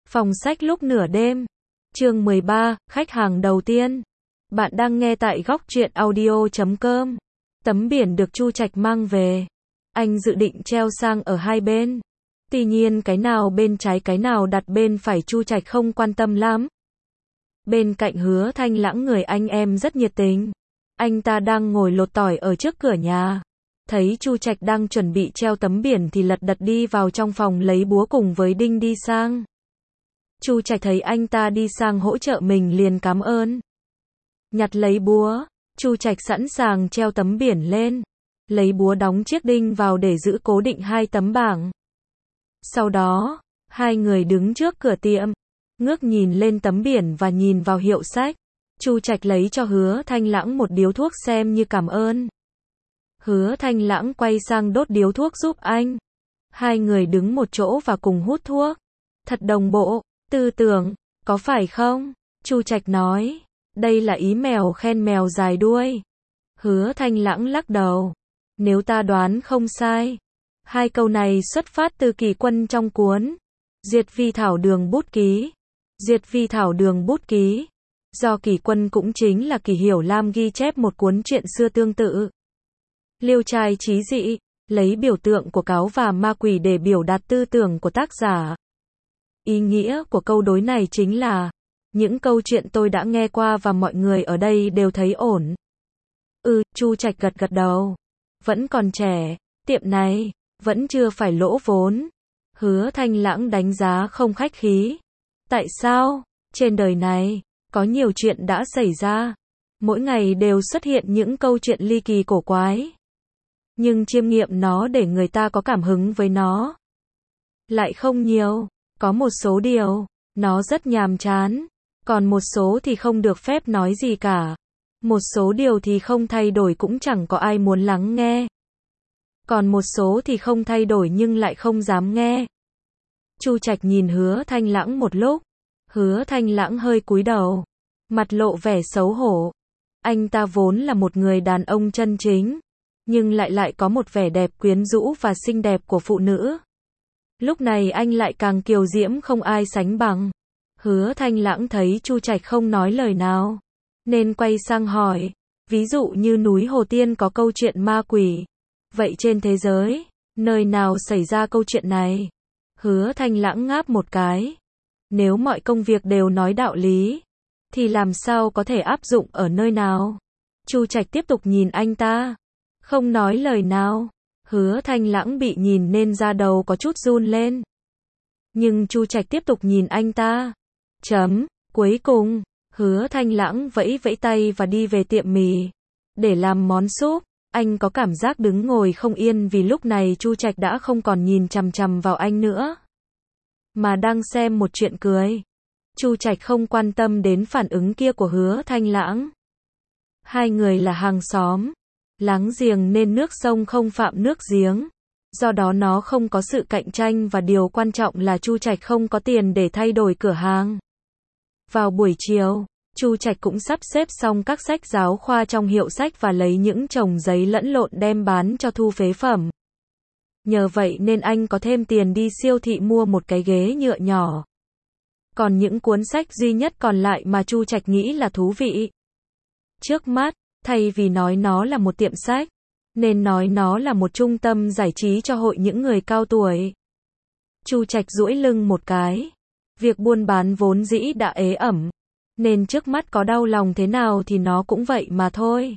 Phòng sách lúc nửa đêm. Chương 13, khách hàng đầu tiên. Bạn đang nghe tại góc truyện audio.com. Tấm biển được Chu Trạch mang về. Anh dự định treo sang ở hai bên. Tuy nhiên cái nào bên trái cái nào đặt bên phải Chu Trạch không quan tâm lắm. Bên cạnh Hứa Thanh Lãng người anh em rất nhiệt tình. Anh ta đang ngồi lột tỏi ở trước cửa nhà. Thấy Chu Trạch đang chuẩn bị treo tấm biển thì lật đật đi vào trong phòng lấy búa cùng với đinh đi sang. Chu Trạch thấy anh ta đi sang hỗ trợ mình liền cảm ơn. Nhặt lấy búa, Chu Trạch sẵn sàng treo tấm biển lên. Lấy búa đóng chiếc đinh vào để giữ cố định hai tấm bảng. Sau đó, hai người đứng trước cửa tiệm, ngước nhìn lên tấm biển và nhìn vào hiệu sách. Chu Trạch lấy cho Hứa Thanh Lãng một điếu thuốc xem như cảm ơn. Hứa Thanh Lãng quay sang đốt điếu thuốc giúp anh. Hai người đứng một chỗ và cùng hút thuốc. Thật đồng bộ, tư tưởng, có phải không? Chu Trạch nói. Đây là ý mèo khen mèo dài đuôi. Hứa Thanh Lãng lắc đầu. Nếu ta đoán không sai, hai câu này xuất phát từ Kỳ Quân trong cuốn Diệt Vi Thảo Đường Bút Ký. Diệt Vi Thảo Đường Bút Ký, do Kỳ Quân cũng chính là Kỳ Hiểu Lam ghi chép một cuốn truyện xưa tương tự. Liêu trai trí dị, lấy biểu tượng của cáo và ma quỷ để biểu đạt tư tưởng của tác giả. Ý nghĩa của câu đối này chính là, những câu chuyện tôi đã nghe qua và mọi người ở đây đều thấy ổn. Chu Trạch gật gật đầu. Vẫn còn trẻ, tiệm này, vẫn chưa phải lỗ vốn. Hứa Thanh Lãng đánh giá không khách khí. Tại sao? Trên đời này, có nhiều chuyện đã xảy ra. Mỗi ngày đều xuất hiện những câu chuyện ly kỳ cổ quái. Nhưng chiêm nghiệm nó để người ta có cảm hứng với nó lại không nhiều. Có một số điều, nó rất nhàm chán. Còn một số thì không được phép nói gì cả. Một số điều thì không thay đổi cũng chẳng có ai muốn lắng nghe. Còn một số thì không thay đổi nhưng lại không dám nghe. Chu Trạch nhìn Hứa Thanh Lãng một lúc. Hứa Thanh Lãng hơi cúi đầu, mặt lộ vẻ xấu hổ. Anh ta vốn là một người đàn ông chân chính, nhưng lại có một vẻ đẹp quyến rũ và xinh đẹp của phụ nữ. Lúc này anh lại càng kiều diễm không ai sánh bằng. Hứa Thanh Lãng thấy Chu Trạch không nói lời nào, nên quay sang hỏi, ví dụ như núi Hồ Tiên có câu chuyện ma quỷ, vậy trên thế giới, nơi nào xảy ra câu chuyện này? Hứa Thanh Lãng ngáp một cái. Nếu mọi công việc đều nói đạo lý, thì làm sao có thể áp dụng ở nơi nào? Chu Trạch tiếp tục nhìn anh ta, không nói lời nào. Hứa Thanh Lãng bị nhìn nên da đầu có chút run lên. Nhưng Chu Trạch tiếp tục nhìn anh ta. Cuối cùng, Hứa Thanh Lãng vẫy vẫy tay và đi về tiệm mì để làm món súp. Anh có cảm giác đứng ngồi không yên vì lúc này Chu Trạch đã không còn nhìn chằm chằm vào anh nữa, mà đang xem một chuyện cười. Chu Trạch không quan tâm đến phản ứng kia của Hứa Thanh Lãng. Hai người là hàng xóm, láng giềng nên nước sông không phạm nước giếng. Do đó nó không có sự cạnh tranh và điều quan trọng là Chu Trạch không có tiền để thay đổi cửa hàng. Vào buổi chiều, Chu Trạch cũng sắp xếp xong các sách giáo khoa trong hiệu sách và lấy những chồng giấy lẫn lộn đem bán cho thu phế phẩm. Nhờ vậy nên anh có thêm tiền đi siêu thị mua một cái ghế nhựa nhỏ. Còn những cuốn sách duy nhất còn lại mà Chu Trạch nghĩ là thú vị trước mắt, thay vì nói nó là một tiệm sách, nên nói nó là một trung tâm giải trí cho hội những người cao tuổi. Chu Trạch duỗi lưng một cái. Việc buôn bán vốn dĩ đã ế ẩm, nên trước mắt có đau lòng thế nào thì nó cũng vậy mà thôi.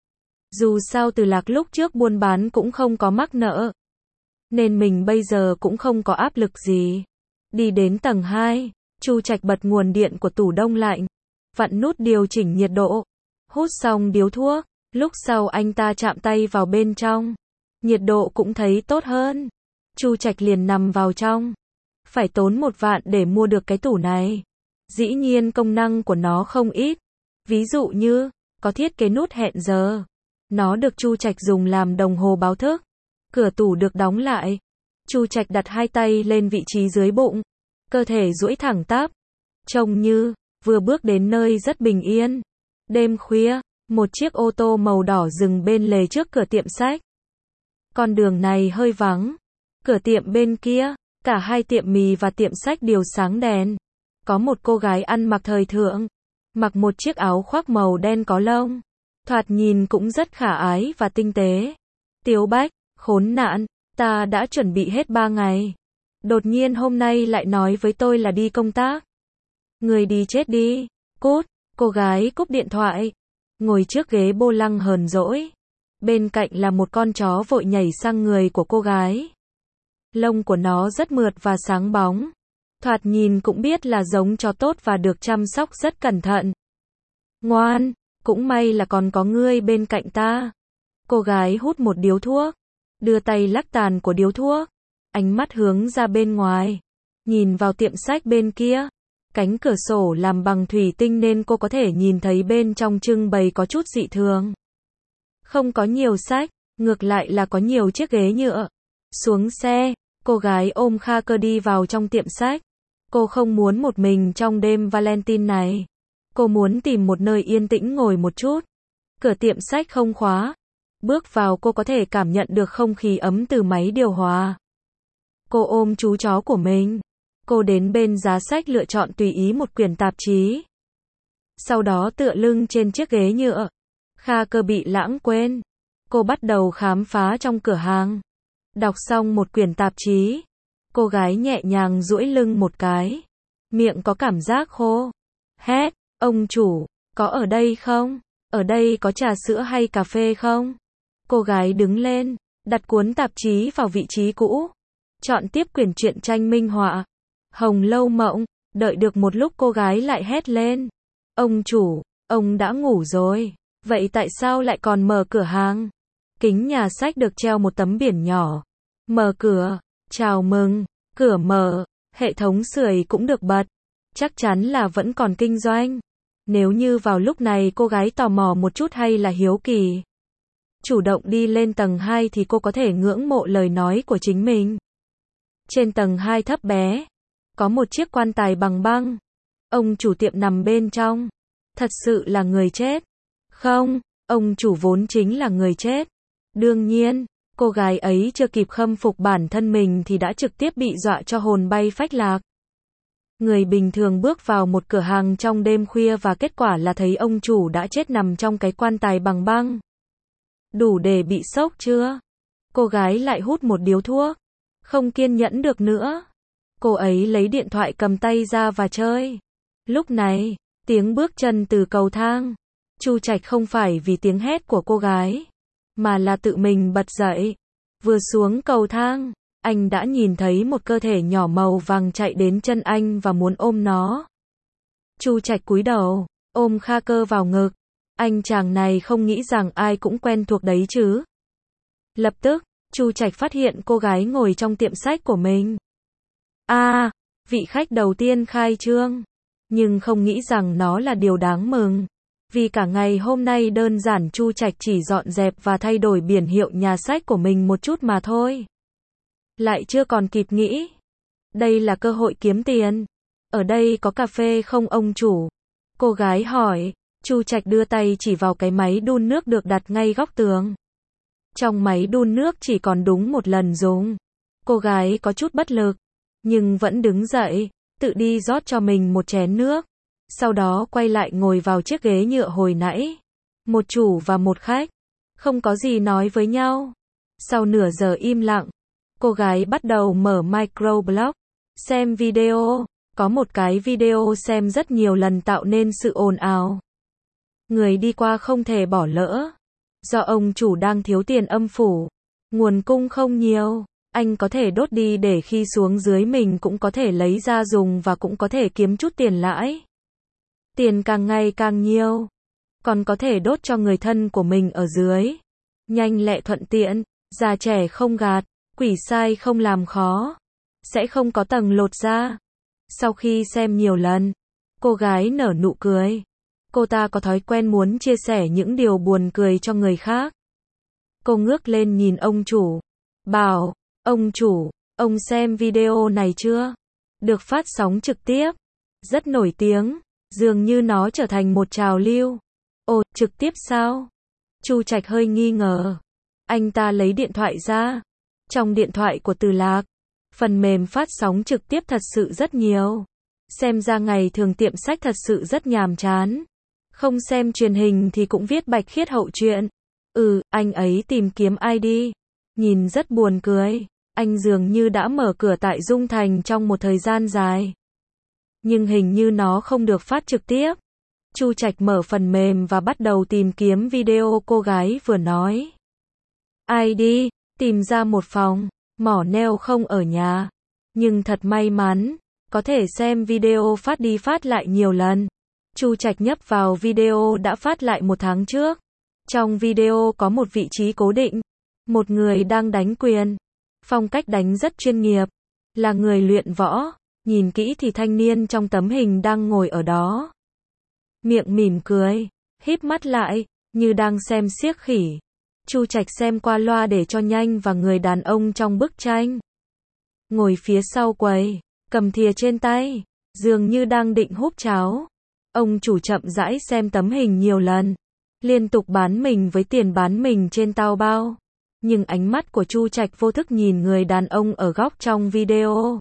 Dù sao Từ Lạc lúc trước buôn bán cũng không có mắc nợ, nên mình bây giờ cũng không có áp lực gì. Đi đến tầng 2, Chu Trạch bật nguồn điện của tủ đông lạnh, vặn nút điều chỉnh nhiệt độ, hút xong điếu thuốc. Lúc sau anh ta chạm tay vào bên trong, nhiệt độ cũng thấy tốt hơn. Chu Trạch liền nằm vào trong. Phải tốn 1 vạn để mua được cái tủ này. Dĩ nhiên công năng của nó không ít. Ví dụ như, có thiết kế nút hẹn giờ. Nó được Chu Trạch dùng làm đồng hồ báo thức. Cửa tủ được đóng lại. Chu Trạch đặt hai tay lên vị trí dưới bụng. Cơ thể duỗi thẳng tắp. Trông như, vừa bước đến nơi rất bình yên. Đêm khuya, một chiếc ô tô màu đỏ dừng bên lề trước cửa tiệm sách. Con đường này hơi vắng. Cửa tiệm bên kia, cả hai tiệm mì và tiệm sách đều sáng đèn. Có một cô gái ăn mặc thời thượng, mặc một chiếc áo khoác màu đen có lông, thoạt nhìn cũng rất khả ái và tinh tế. Tiếu Bách, khốn nạn, ta đã chuẩn bị hết 3 ngày. Đột nhiên hôm nay lại nói với tôi là đi công tác. Người đi chết đi, cút, cô gái cúp điện thoại. Ngồi trước ghế bô lăng hờn dỗi. Bên cạnh là một con chó vội nhảy sang người của cô gái. Lông của nó rất mượt và sáng bóng. Thoạt nhìn cũng biết là giống chó tốt và được chăm sóc rất cẩn thận. Ngoan, cũng may là còn có ngươi bên cạnh ta. Cô gái hút một điếu thuốc, đưa tay lắc tàn của điếu thuốc, ánh mắt hướng ra bên ngoài, nhìn vào tiệm sách bên kia. Cánh cửa sổ làm bằng thủy tinh nên cô có thể nhìn thấy bên trong trưng bày có chút dị thường. Không có nhiều sách, ngược lại là có nhiều chiếc ghế nhựa. Xuống xe, cô gái ôm Kha Cơ đi vào trong tiệm sách. Cô không muốn một mình trong đêm Valentine này. Cô muốn tìm một nơi yên tĩnh ngồi một chút. Cửa tiệm sách không khóa. Bước vào cô có thể cảm nhận được không khí ấm từ máy điều hòa. Cô ôm chú chó của mình. Cô đến bên giá sách lựa chọn tùy ý một quyển tạp chí. Sau đó tựa lưng trên chiếc ghế nhựa. Kha Cơ bị lãng quên. Cô bắt đầu khám phá trong cửa hàng. Đọc xong một quyển tạp chí. Cô gái nhẹ nhàng duỗi lưng một cái. Miệng có cảm giác khô. Hét, ông chủ, có ở đây không? Ở đây có trà sữa hay cà phê không? Cô gái đứng lên, đặt cuốn tạp chí vào vị trí cũ. Chọn tiếp quyển truyện tranh minh họa. Hồng Lâu Mộng. Đợi được một lúc cô gái lại hét lên. Ông chủ, ông đã ngủ rồi. Vậy tại sao lại còn mở cửa hàng? Kính nhà sách được treo một tấm biển nhỏ. Mở cửa, chào mừng, cửa mở, hệ thống sưởi cũng được bật. Chắc chắn là vẫn còn kinh doanh. Nếu như vào lúc này cô gái tò mò một chút hay là hiếu kỳ, chủ động đi lên tầng 2 thì cô có thể ngưỡng mộ lời nói của chính mình. Trên tầng 2 thấp bé, có một chiếc quan tài bằng băng. Ông chủ tiệm nằm bên trong. Thật sự là người chết. Không, ông chủ vốn chính là người chết. Đương nhiên, cô gái ấy chưa kịp khâm phục bản thân mình thì đã trực tiếp bị dọa cho hồn bay phách lạc. Người bình thường bước vào một cửa hàng trong đêm khuya và kết quả là thấy ông chủ đã chết nằm trong cái quan tài bằng băng. Đủ để bị sốc chưa? Cô gái lại hút một điếu thuốc. Không kiên nhẫn được nữa. Cô ấy lấy điện thoại cầm tay ra và chơi. Lúc này, tiếng bước chân từ cầu thang. Chu Trạch không phải vì tiếng hét của cô gái, mà là tự mình bật dậy. Vừa xuống cầu thang, anh đã nhìn thấy một cơ thể nhỏ màu vàng chạy đến chân anh và muốn ôm nó. Chu Trạch cúi đầu, ôm Kha Cơ vào ngực. Anh chàng này không nghĩ rằng ai cũng quen thuộc đấy chứ. Lập tức, Chu Trạch phát hiện cô gái ngồi trong tiệm sách của mình. Vị khách đầu tiên khai trương. Nhưng không nghĩ rằng nó là điều đáng mừng. Vì cả ngày hôm nay đơn giản Chu Trạch chỉ dọn dẹp và thay đổi biển hiệu nhà sách của mình một chút mà thôi. Lại chưa còn kịp nghĩ. Đây là cơ hội kiếm tiền. Ở đây có cà phê không ông chủ? Cô gái hỏi. Chu Trạch đưa tay chỉ vào cái máy đun nước được đặt ngay góc tường. Trong máy đun nước chỉ còn đúng một lần dùng. Cô gái có chút bất lực, nhưng vẫn đứng dậy, tự đi rót cho mình một chén nước. Sau đó quay lại ngồi vào chiếc ghế nhựa hồi nãy. Một chủ và một khách, không có gì nói với nhau. Sau nửa giờ im lặng, cô gái bắt đầu mở microblog, xem video. Có một cái video xem rất nhiều lần tạo nên sự ồn ào. Người đi qua không thể bỏ lỡ. Do ông chủ đang thiếu tiền âm phủ, nguồn cung không nhiều, anh có thể đốt đi để khi xuống dưới mình cũng có thể lấy ra dùng và cũng có thể kiếm chút tiền lãi. Tiền càng ngày càng nhiều, còn có thể đốt cho người thân của mình ở dưới. Nhanh lẹ thuận tiện, già trẻ không gạt, quỷ sai không làm khó, sẽ không có tầng lột da. Sau khi xem nhiều lần, cô gái nở nụ cười. Cô ta có thói quen muốn chia sẻ những điều buồn cười cho người khác. Cô ngước lên nhìn ông chủ, bảo, ông chủ, ông xem video này chưa? Được phát sóng trực tiếp, rất nổi tiếng, dường như nó trở thành một trào lưu. Ồ, trực tiếp sao? Chu Trạch hơi nghi ngờ. Anh ta lấy điện thoại ra. Trong điện thoại của Từ Lạc, phần mềm phát sóng trực tiếp thật sự rất nhiều. Xem ra ngày thường tiệm sách thật sự rất nhàm chán. Không xem truyền hình thì cũng viết Bạch Khiết hậu truyện. Anh ấy tìm kiếm ID. Nhìn rất buồn cười. Anh dường như đã mở cửa tại Dung Thành trong một thời gian dài. Nhưng hình như nó không được phát trực tiếp. Chu Trạch mở phần mềm và bắt đầu tìm kiếm video cô gái vừa nói. ID, tìm ra một phòng, mỏ neo không ở nhà. Nhưng thật may mắn, có thể xem video phát đi phát lại nhiều lần. Chu Trạch nhấp vào video đã phát lại 1 tháng trước. Trong video có một vị trí cố định. Một người đang đánh quyền. Phong cách đánh rất chuyên nghiệp. Là người luyện võ. Nhìn kỹ thì thanh niên trong tấm hình đang ngồi ở đó. Miệng mỉm cười. Híp mắt lại. Như đang xem xiếc khỉ. Chu Trạch xem qua loa để cho nhanh và người đàn ông trong bức tranh. Ngồi phía sau quầy. Cầm thìa trên tay. Dường như đang định húp cháo. Ông chủ chậm rãi xem tấm hình nhiều lần. Liên tục bán mình với tiền bán mình trên Taobao. Nhưng ánh mắt của Chu Trạch vô thức nhìn người đàn ông ở góc trong video.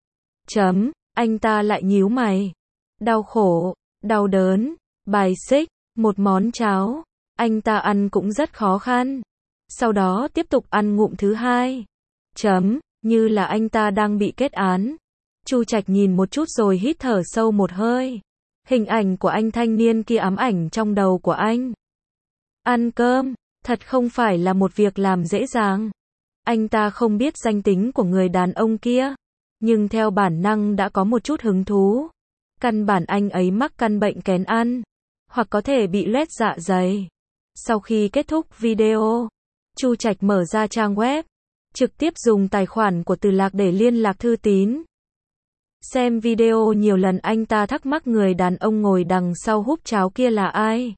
Anh ta lại nhíu mày. Đau khổ, đau đớn, bài xích, một món cháo. Anh ta ăn cũng rất khó khăn. Sau đó tiếp tục ăn ngụm thứ hai. Như là anh ta đang bị kết án. Chu Trạch nhìn một chút rồi hít thở sâu một hơi. Hình ảnh của anh thanh niên kia ám ảnh trong đầu của anh. Ăn cơm, thật không phải là một việc làm dễ dàng. Anh ta không biết danh tính của người đàn ông kia, nhưng theo bản năng đã có một chút hứng thú. Căn bản anh ấy mắc căn bệnh kén ăn, hoặc có thể bị loét dạ dày. Sau khi kết thúc video, Chu Trạch mở ra trang web, trực tiếp dùng tài khoản của Từ Lạc để liên lạc Thư Tín. Xem video nhiều lần anh ta thắc mắc người đàn ông ngồi đằng sau húp cháo kia là ai.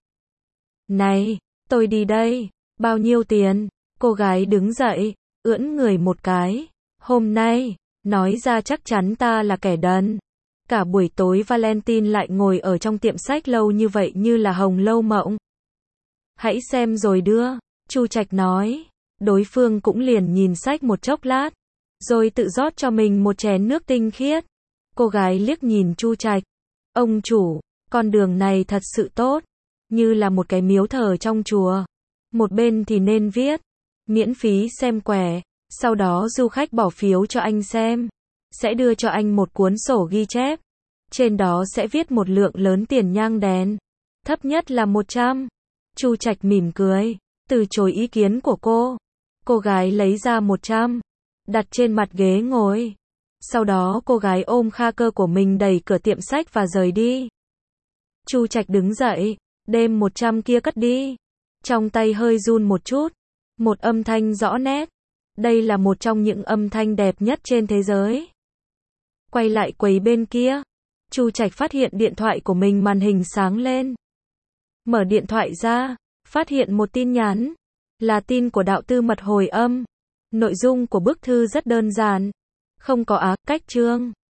Này, tôi đi đây, bao nhiêu tiền? Cô gái đứng dậy, ưỡn người một cái. Hôm nay, nói ra chắc chắn ta là kẻ đần. Cả buổi tối Valentine lại ngồi ở trong tiệm sách lâu như vậy như là hồng lâu mộng. Hãy xem rồi đưa, Chu Trạch nói. Đối phương cũng liền nhìn sách một chốc lát, rồi tự rót cho mình một chén nước tinh khiết. Cô gái liếc nhìn Chu Trạch. Ông chủ, con đường này thật sự tốt, như là một cái miếu thờ trong chùa. Một bên thì nên viết, miễn phí xem quẻ, sau đó du khách bỏ phiếu cho anh xem, sẽ đưa cho anh một cuốn sổ ghi chép. Trên đó sẽ viết một lượng lớn tiền nhang đèn, thấp nhất là 100. Chu Trạch mỉm cười, từ chối ý kiến của cô. Cô gái lấy ra 100, đặt trên mặt ghế ngồi. Sau đó cô gái ôm kha cơ của mình đẩy cửa tiệm sách và rời đi. Chu Trạch đứng dậy, đem 100 kia cất đi. Trong tay hơi run một chút. Một âm thanh rõ nét. Đây là một trong những âm thanh đẹp nhất trên thế giới. Quay lại quầy bên kia. Chu Trạch phát hiện điện thoại của mình màn hình sáng lên. Mở điện thoại ra, phát hiện một tin nhắn. Là tin của đạo tư mật hồi âm. Nội dung của bức thư rất đơn giản. Không có cách chương.